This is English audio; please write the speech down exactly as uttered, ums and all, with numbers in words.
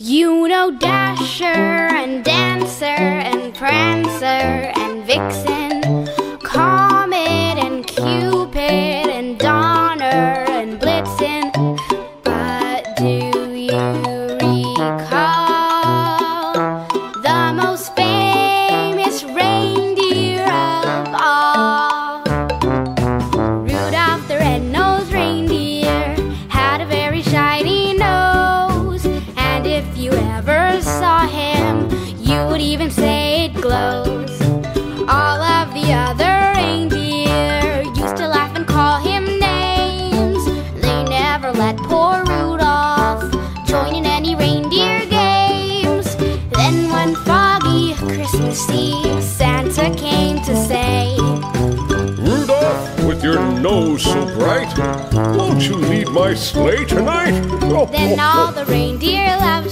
You know Dasher and Dancer and Prancer and Vixen, Comet and Cupid and Donner and Blitzen. But do you recall the most famous reindeer of all? Rudolph the red-nosed reindeer had a very shiny nose, and if you ever saw him, you would even say it glows. All of the other reindeer used to laugh and call him names. They never let poor Rudolph join in any reindeer games. Then one foggy Christmas Eve, Santa came to say, Rudolph, with your nose so bright, won't you lead my sleigh tonight? Then all the reindeer laughed